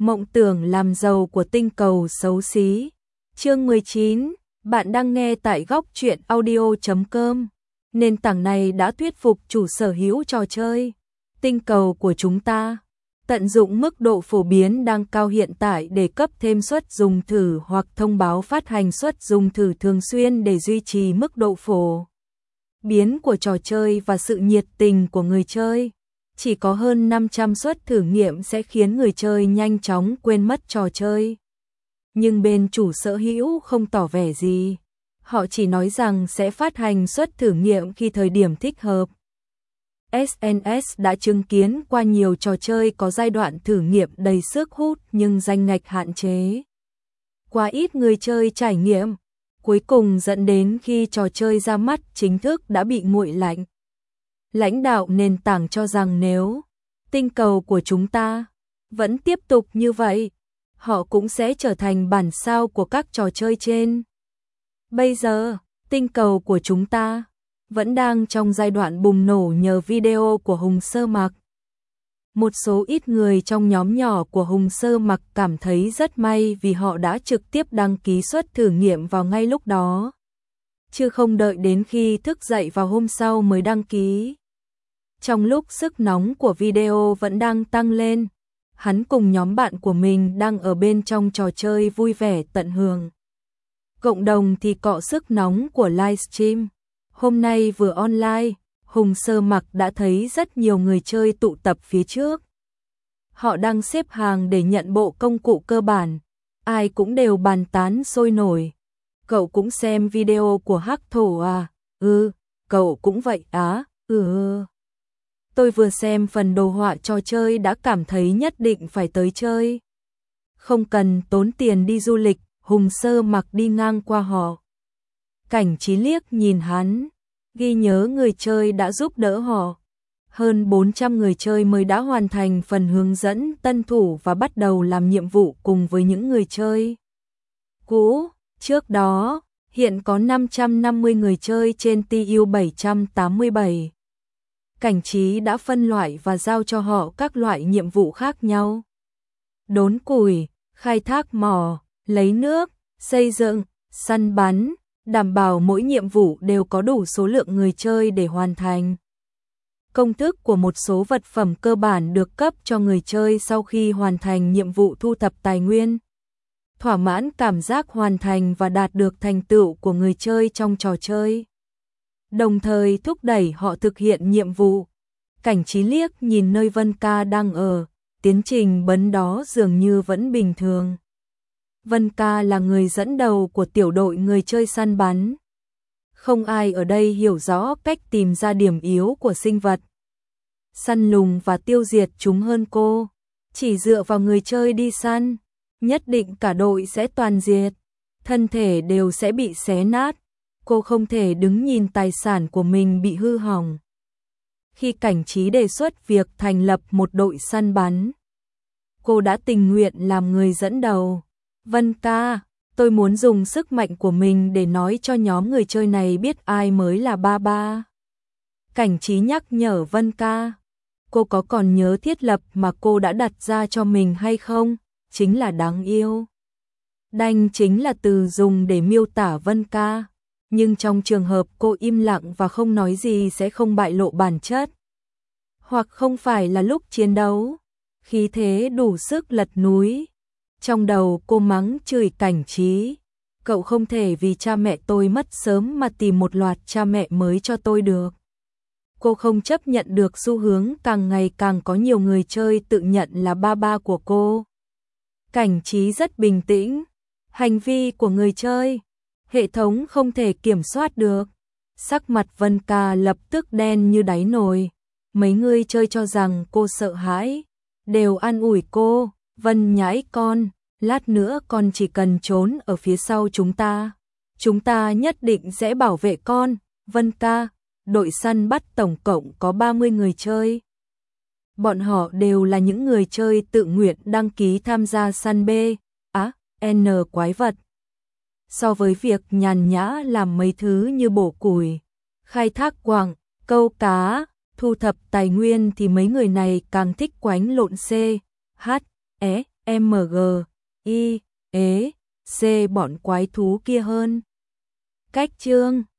Mộng tưởng làm giàu của tinh cầu xấu xí. Chương 19, bạn đang nghe tại góc truyện audio.com. Nền tảng này đã thuyết phục chủ sở hữu trò chơi. Tinh cầu của chúng ta tận dụng mức độ phổ biến đang cao hiện tại để cấp thêm suất dùng thử hoặc thông báo phát hành suất dùng thử thường xuyên để duy trì mức độ phổ biến của trò chơi và sự nhiệt tình của người chơi. Chỉ có hơn 500 suất thử nghiệm sẽ khiến người chơi nhanh chóng quên mất trò chơi. Nhưng bên chủ sở hữu không tỏ vẻ gì. Họ chỉ nói rằng sẽ phát hành suất thử nghiệm khi thời điểm thích hợp. SNS đã chứng kiến qua nhiều trò chơi có giai đoạn thử nghiệm đầy sức hút nhưng danh ngạch hạn chế. Quá ít người chơi trải nghiệm, cuối cùng dẫn đến khi trò chơi ra mắt chính thức đã bị nguội lạnh. Lãnh đạo nền tảng cho rằng nếu tinh cầu của chúng ta vẫn tiếp tục như vậy, họ cũng sẽ trở thành bản sao của các trò chơi trên. Bây giờ, tinh cầu của chúng ta vẫn đang trong giai đoạn bùng nổ nhờ video của Hùng Sơ Mặc. Một số ít người trong nhóm nhỏ của Hùng Sơ Mặc cảm thấy rất may vì họ đã trực tiếp đăng ký suất thử nghiệm vào ngay lúc đó, chứ không đợi đến khi thức dậy vào hôm sau mới đăng ký. Trong lúc sức nóng của video vẫn đang tăng lên, hắn cùng nhóm bạn của mình đang ở bên trong trò chơi vui vẻ tận hưởng. Cộng đồng thì cọ sức nóng của livestream. Hôm nay vừa online, Hùng Sơ Mặc đã thấy rất nhiều người chơi tụ tập phía trước. Họ đang xếp hàng để nhận bộ công cụ cơ bản. Ai cũng đều bàn tán sôi nổi. Cậu cũng xem video của Hắc Thổ à? Cậu cũng vậy á? Tôi vừa xem phần đồ họa trò chơi đã cảm thấy nhất định phải tới chơi. Không cần tốn tiền đi du lịch, Hùng Sơ Mặc đi ngang qua họ. Cảnh Trí liếc nhìn hắn, ghi nhớ người chơi đã giúp đỡ họ. Hơn 400 người chơi mới đã hoàn thành phần hướng dẫn tân thủ và bắt đầu làm nhiệm vụ cùng với những người chơi cũ. Trước đó, hiện có 550 người chơi trên TU 787. Cảnh Trí đã phân loại và giao cho họ các loại nhiệm vụ khác nhau. Đốn củi, khai thác mỏ, lấy nước, xây dựng, săn bắn, đảm bảo mỗi nhiệm vụ đều có đủ số lượng người chơi để hoàn thành. Công thức của một số vật phẩm cơ bản được cấp cho người chơi sau khi hoàn thành nhiệm vụ thu thập tài nguyên. Thỏa mãn cảm giác hoàn thành và đạt được thành tựu của người chơi trong trò chơi, đồng thời thúc đẩy họ thực hiện nhiệm vụ. Cảnh Trí liếc nhìn nơi Vân Ca đang ở, tiến trình bấn đó dường như vẫn bình thường. Vân Ca là người dẫn đầu của tiểu đội người chơi săn bắn. Không ai ở đây hiểu rõ cách tìm ra điểm yếu của sinh vật, săn lùng và tiêu diệt chúng hơn cô. Chỉ dựa vào người chơi đi săn, nhất định cả đội sẽ toàn diệt, thân thể đều sẽ bị xé nát. Cô không thể đứng nhìn tài sản của mình bị hư hỏng. Khi Cảnh Trí đề xuất việc thành lập một đội săn bắn, cô đã tình nguyện làm người dẫn đầu. Vân Ca, tôi muốn dùng sức mạnh của mình để nói cho nhóm người chơi này biết ai mới là ba ba. Cảnh Trí nhắc nhở Vân Ca. Cô có còn nhớ thiết lập mà cô đã đặt ra cho mình hay không? Chính là đáng yêu. Đanh chính là từ dùng để miêu tả Vân Ca. Nhưng trong trường hợp cô im lặng và không nói gì sẽ không bại lộ bản chất. Hoặc không phải là lúc chiến đấu, khí thế đủ sức lật núi. Trong đầu cô mắng chửi Cảnh Trí. Cậu không thể vì cha mẹ tôi mất sớm mà tìm một loạt cha mẹ mới cho tôi được. Cô không chấp nhận được xu hướng càng ngày càng có nhiều người chơi tự nhận là ba ba của cô. Cảnh Trí rất bình tĩnh. Hành vi của người chơi, hệ thống không thể kiểm soát được. Sắc mặt Vân Ca lập tức đen như đáy nồi. Mấy người chơi cho rằng cô sợ hãi, đều an ủi cô. Vân nhãi con, lát nữa con chỉ cần trốn ở phía sau chúng ta nhất định sẽ bảo vệ con. Vân Ca, đội săn bắt tổng cộng có 30 người chơi. Bọn họ đều là những người chơi tự nguyện đăng ký tham gia săn N quái vật. So với việc nhàn nhã làm mấy thứ như bổ củi, khai thác quặng, câu cá, thu thập tài nguyên thì mấy người này càng thích quánh lộn MG, I, ế, C bọn quái thú kia hơn. Cách chương